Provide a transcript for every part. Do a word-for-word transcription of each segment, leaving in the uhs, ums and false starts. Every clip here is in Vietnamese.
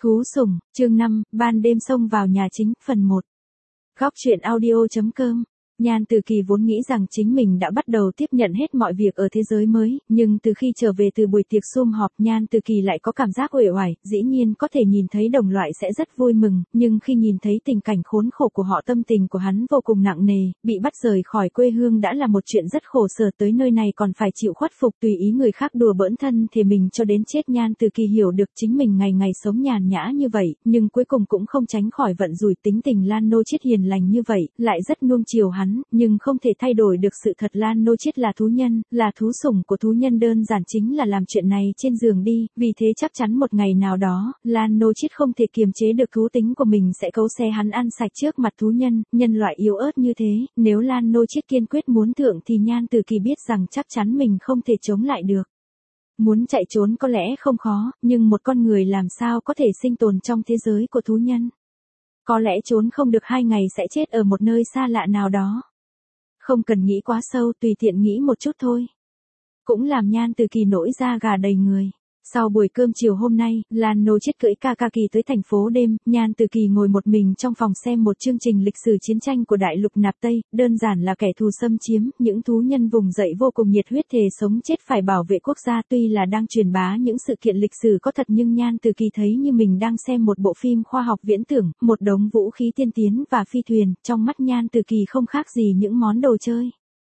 Thú sủng, chương năm, ban đêm xông vào nhà chính, phần một. Góc truyện audio.com. Nhan Từ Kỳ vốn nghĩ rằng chính mình đã bắt đầu tiếp nhận hết mọi việc ở thế giới mới, nhưng từ khi trở về từ buổi tiệc sum họp, Nhan Từ Kỳ lại có cảm giác uể oải. Dĩ nhiên có thể nhìn thấy đồng loại sẽ rất vui mừng, nhưng khi nhìn thấy tình cảnh khốn khổ của họ, tâm tình của hắn vô cùng nặng nề. Bị bắt rời khỏi quê hương đã là một chuyện rất khổ sở, tới nơi này còn phải chịu khuất phục tùy ý người khác đùa bỡn thân thể mình cho đến chết. Nhan Từ Kỳ hiểu được chính mình ngày ngày sống nhàn nhã như vậy, nhưng cuối cùng cũng không tránh khỏi vận rủi. Tính tình Lan Nô Chiết hiền lành như vậy, lại rất nuông chiều hắn, nhưng không thể thay đổi được sự thật Lan Nô Chiết là thú nhân, là thú sủng của thú nhân, đơn giản chính là làm chuyện này trên giường đi. Vì thế chắc chắn một ngày nào đó, Lan Nô Chiết không thể kiềm chế được thú tính của mình, sẽ cấu xé hắn ăn sạch trước mặt thú nhân. Nhân loại yếu ớt như thế, nếu Lan Nô Chiết kiên quyết muốn thượng thì Nhan Từ Kỳ biết rằng chắc chắn mình không thể chống lại được. Muốn chạy trốn có lẽ không khó, nhưng một con người làm sao có thể sinh tồn trong thế giới của thú nhân? Có lẽ trốn không được hai ngày sẽ chết ở một nơi xa lạ nào đó. Không cần nghĩ quá sâu, tùy tiện nghĩ một chút thôi, cũng làm Nhan Từ Kỳ nổi da gà đầy người. Sau buổi cơm chiều hôm nay, Lan Nô Chiết cưỡi Kaka Kỳ tới thành phố đêm, Nhan Từ Kỳ ngồi một mình trong phòng xem một chương trình lịch sử chiến tranh của đại lục Nạp Tây. Đơn giản là kẻ thù xâm chiếm, những thú nhân vùng dậy vô cùng nhiệt huyết, thề sống chết phải bảo vệ quốc gia. Tuy là đang truyền bá những sự kiện lịch sử có thật, nhưng Nhan Từ Kỳ thấy như mình đang xem một bộ phim khoa học viễn tưởng, một đống vũ khí tiên tiến và phi thuyền. Trong mắt Nhan Từ Kỳ không khác gì những món đồ chơi.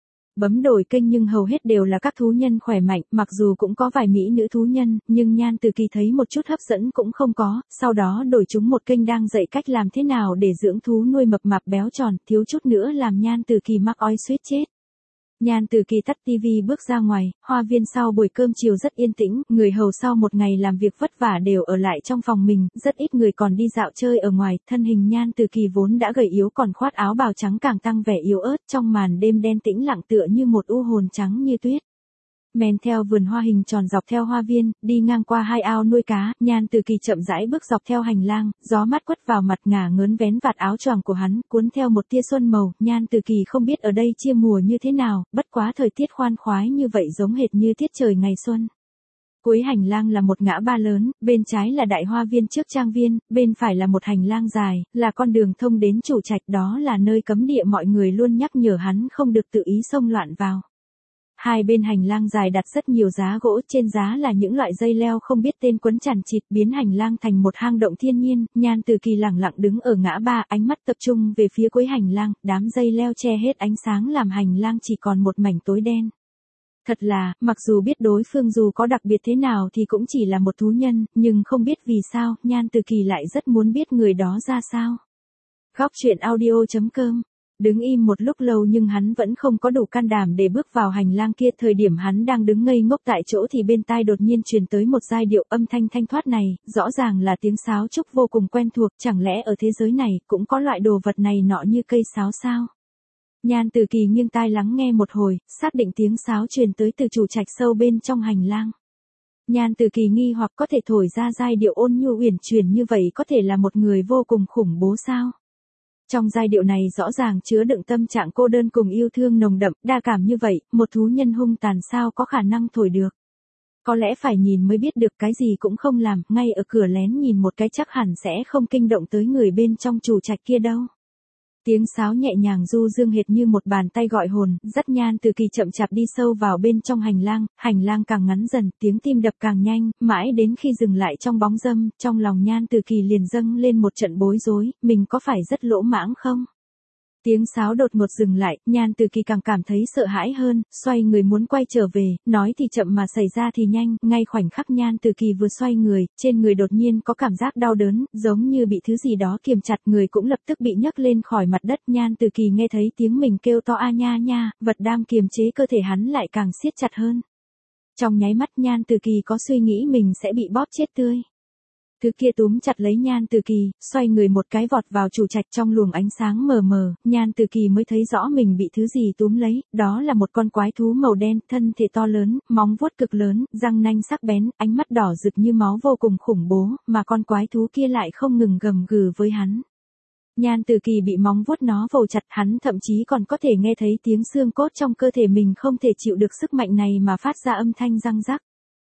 Bấm đổi kênh nhưng hầu hết đều là các thú nhân khỏe mạnh, mặc dù cũng có vài mỹ nữ thú nhân, nhưng Nhan Từ Kỳ thấy một chút hấp dẫn cũng không có. Sau đó đổi chúng một kênh đang dạy cách làm thế nào để dưỡng thú nuôi mập mạp béo tròn, thiếu chút nữa làm Nhan Từ Kỳ mắc ói suýt chết. Nhan Từ Kỳ tắt tivi bước ra ngoài, hoa viên sau buổi cơm chiều rất yên tĩnh, người hầu sau một ngày làm việc vất vả đều ở lại trong phòng mình, rất ít người còn đi dạo chơi ở ngoài. Thân hình Nhan Từ Kỳ vốn đã gầy yếu còn khoác áo bào trắng càng tăng vẻ yếu ớt, trong màn đêm đen tĩnh lặng tựa như một u hồn trắng như tuyết. Men theo vườn hoa hình tròn dọc theo hoa viên, đi ngang qua hai ao nuôi cá, Nhan Từ Kỳ chậm rãi bước dọc theo hành lang, gió mát quất vào mặt, ngả ngớn vén vạt áo choàng của hắn, cuốn theo một tia xuân màu. Nhan Từ Kỳ không biết ở đây chia mùa như thế nào, bất quá thời tiết khoan khoái như vậy giống hệt như tiết trời ngày xuân. Cuối hành lang là một ngã ba lớn, bên trái là đại hoa viên trước trang viên, bên phải là một hành lang dài, là con đường thông đến chủ trạch, đó là nơi cấm địa, mọi người luôn nhắc nhở hắn không được tự ý xông loạn vào. Hai bên hành lang dài đặt rất nhiều giá gỗ, trên giá là những loại dây leo không biết tên quấn chằng chịt, biến hành lang thành một hang động thiên nhiên. Nhan Từ Kỳ lẳng lặng đứng ở ngã ba, ánh mắt tập trung về phía cuối hành lang, đám dây leo che hết ánh sáng làm hành lang chỉ còn một mảnh tối đen. Thật là, mặc dù biết đối phương dù có đặc biệt thế nào thì cũng chỉ là một thú nhân, nhưng không biết vì sao, Nhan Từ Kỳ lại rất muốn biết người đó ra sao. Góc truyện audio.com. Đứng im một lúc lâu nhưng hắn vẫn không có đủ can đảm để bước vào hành lang kia. Thời điểm hắn đang đứng ngây ngốc tại chỗ thì bên tai đột nhiên truyền tới một giai điệu, âm thanh thanh thoát này, rõ ràng là tiếng sáo trúc vô cùng quen thuộc. Chẳng lẽ ở thế giới này cũng có loại đồ vật này nọ như cây sáo sao? Nhan Từ Kỳ nghiêng tai lắng nghe một hồi, xác định tiếng sáo truyền tới từ chủ trạch sâu bên trong hành lang. Nhan Từ Kỳ nghi hoặc, có thể thổi ra giai điệu ôn nhu uyển chuyển như vậy có thể là một người vô cùng khủng bố sao? Trong giai điệu này rõ ràng chứa đựng tâm trạng cô đơn cùng yêu thương nồng đậm, đa cảm như vậy, một thú nhân hung tàn sao có khả năng thổi được? Có lẽ phải nhìn mới biết được, cái gì cũng không làm, ngay ở cửa lén nhìn một cái chắc hẳn sẽ không kinh động tới người bên trong chủ trạch kia đâu. Tiếng sáo nhẹ nhàng du dương hệt như một bàn tay gọi hồn, dắt Nhan Từ Kỳ chậm chạp đi sâu vào bên trong hành lang. Hành lang càng ngắn dần, tiếng tim đập càng nhanh, mãi đến khi dừng lại trong bóng râm, trong lòng Nhan Từ Kỳ liền dâng lên một trận bối rối, mình có phải rất lỗ mãng không? Tiếng sáo đột ngột dừng lại, Nhan Từ Kỳ càng cảm thấy sợ hãi hơn, xoay người muốn quay trở về, nói thì chậm mà xảy ra thì nhanh. Ngay khoảnh khắc Nhan Từ Kỳ vừa xoay người, trên người đột nhiên có cảm giác đau đớn, giống như bị thứ gì đó kiềm chặt, người cũng lập tức bị nhấc lên khỏi mặt đất. Nhan Từ Kỳ nghe thấy tiếng mình kêu to a nha nha, vật đang kiềm chế cơ thể hắn lại càng siết chặt hơn. Trong nháy mắt Nhan Từ Kỳ có suy nghĩ mình sẽ bị bóp chết tươi. Thứ kia túm chặt lấy Nhan Từ Kỳ, xoay người một cái vọt vào chủ trạch. Trong luồng ánh sáng mờ mờ, Nhan Từ Kỳ mới thấy rõ mình bị thứ gì túm lấy, đó là một con quái thú màu đen, thân thể to lớn, móng vuốt cực lớn, răng nanh sắc bén, ánh mắt đỏ rực như máu vô cùng khủng bố, mà con quái thú kia lại không ngừng gầm gừ với hắn. Nhan Từ Kỳ bị móng vuốt nó vồ chặt, hắn thậm chí còn có thể nghe thấy tiếng xương cốt trong cơ thể mình không thể chịu được sức mạnh này mà phát ra âm thanh răng rắc.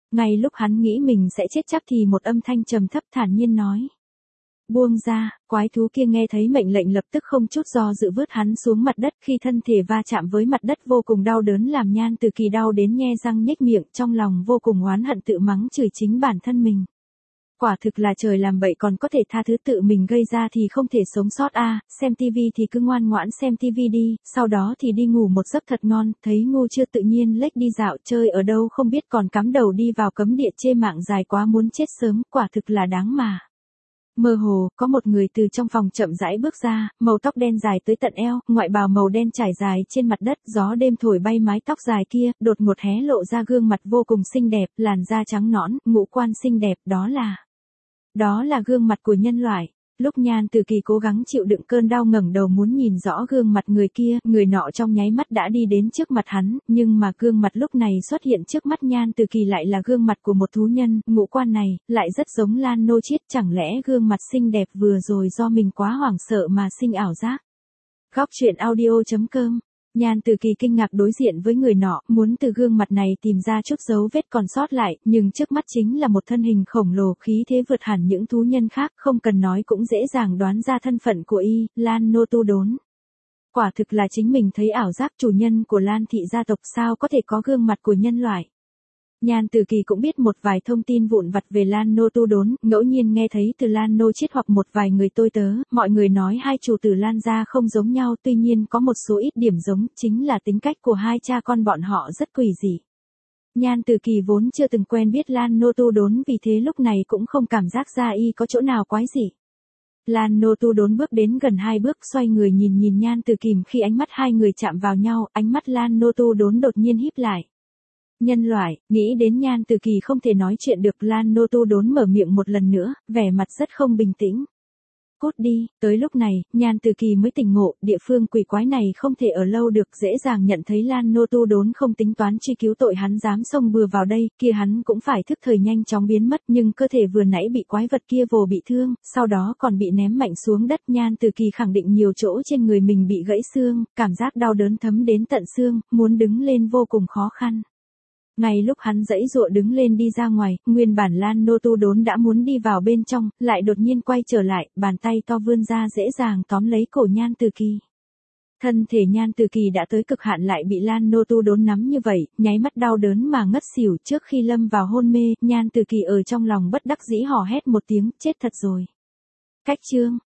Ngay lúc hắn nghĩ mình sẽ chết chắc thì một âm thanh trầm thấp thản nhiên nói. Buông ra, quái thú kia nghe thấy mệnh lệnh lập tức không chút do dự vứt hắn xuống mặt đất, khi thân thể va chạm với mặt đất vô cùng đau đớn làm Nhan Từ Kỳ đau đến nhe răng nhếch miệng, trong lòng vô cùng oán hận tự mắng chửi chính bản thân mình. Quả thực là trời làm bậy còn có thể tha thứ tự mình gây ra thì không thể sống sót a, à, xem tivi thì cứ ngoan ngoãn xem tivi đi, sau đó thì đi ngủ một giấc thật ngon, thấy ngu chưa tự nhiên lếch đi dạo chơi ở đâu không biết còn cắm đầu đi vào cấm địa chê mạng dài quá muốn chết sớm, quả thực là đáng mà. Mơ hồ, có một người từ trong phòng chậm rãi bước ra, màu tóc đen dài tới tận eo, ngoại bào màu đen trải dài trên mặt đất, gió đêm thổi bay mái tóc dài kia, đột ngột hé lộ ra gương mặt vô cùng xinh đẹp, làn da trắng nõn, ngũ quan xinh đẹp, đó là... Đó là gương mặt của nhân loại. Lúc Nhan Từ Kỳ cố gắng chịu đựng cơn đau ngẩng đầu muốn nhìn rõ gương mặt người kia, người nọ trong nháy mắt đã đi đến trước mặt hắn, nhưng mà gương mặt lúc này xuất hiện trước mắt Nhan Từ Kỳ lại là gương mặt của một thú nhân, ngũ quan này, lại rất giống Lan Nô Chiết, chẳng lẽ gương mặt xinh đẹp vừa rồi do mình quá hoảng sợ mà sinh ảo giác. Góc truyện audio chấm com. Nhan Từ Kỳ kinh ngạc đối diện với người nọ, muốn từ gương mặt này tìm ra chút dấu vết còn sót lại, nhưng trước mắt chính là một thân hình khổng lồ khí thế vượt hẳn những thú nhân khác, không cần nói cũng dễ dàng đoán ra thân phận của y, Lan Nô Tu Đốn. Quả thực là chính mình thấy ảo giác, chủ nhân của Lan thị gia tộc sao có thể có gương mặt của nhân loại. Nhan Từ Kỳ cũng biết một vài thông tin vụn vặt về Lan Nô Tu Đốn, ngẫu nhiên nghe thấy từ Lan Nô Chiết hoặc một vài người tôi tớ, mọi người nói hai chủ tử Lan gia không giống nhau, tuy nhiên có một số ít điểm giống, chính là tính cách của hai cha con bọn họ rất quỷ dị. Nhan Từ Kỳ vốn chưa từng quen biết Lan Nô Tu Đốn, vì thế lúc này cũng không cảm giác ra y có chỗ nào quái dị. Lan Nô Tu Đốn bước đến gần hai bước, xoay người nhìn nhìn Nhan Từ Kỳ, khi ánh mắt hai người chạm vào nhau, ánh mắt Lan Nô Tu Đốn đột nhiên híp lại. Nhân loại, nghĩ đến Nhan Từ Kỳ không thể nói chuyện được, Lan Nô Tu Đốn mở miệng một lần nữa, vẻ mặt rất không bình tĩnh. Cút đi, tới lúc này, Nhan Từ Kỳ mới tỉnh ngộ, địa phương quỷ quái này không thể ở lâu được, dễ dàng nhận thấy Lan Nô Tu Đốn không tính toán truy cứu tội hắn dám xông bừa vào đây, kia hắn cũng phải thức thời nhanh chóng biến mất, nhưng cơ thể vừa nãy bị quái vật kia vồ bị thương, sau đó còn bị ném mạnh xuống đất. Nhan Từ Kỳ khẳng định nhiều chỗ trên người mình bị gãy xương, cảm giác đau đớn thấm đến tận xương, muốn đứng lên vô cùng khó khăn. Ngay lúc hắn giãy giụa đứng lên đi ra ngoài, nguyên bản Lan Nô Tu Đốn đã muốn đi vào bên trong, lại đột nhiên quay trở lại, bàn tay to vươn ra dễ dàng tóm lấy cổ Nhan Từ Kỳ. Thân thể Nhan Từ Kỳ đã tới cực hạn lại bị Lan Nô Tu Đốn nắm như vậy, nháy mắt đau đớn mà ngất xỉu. Trước khi lâm vào hôn mê, Nhan Từ Kỳ ở trong lòng bất đắc dĩ hò hét một tiếng, chết thật rồi. Cách chương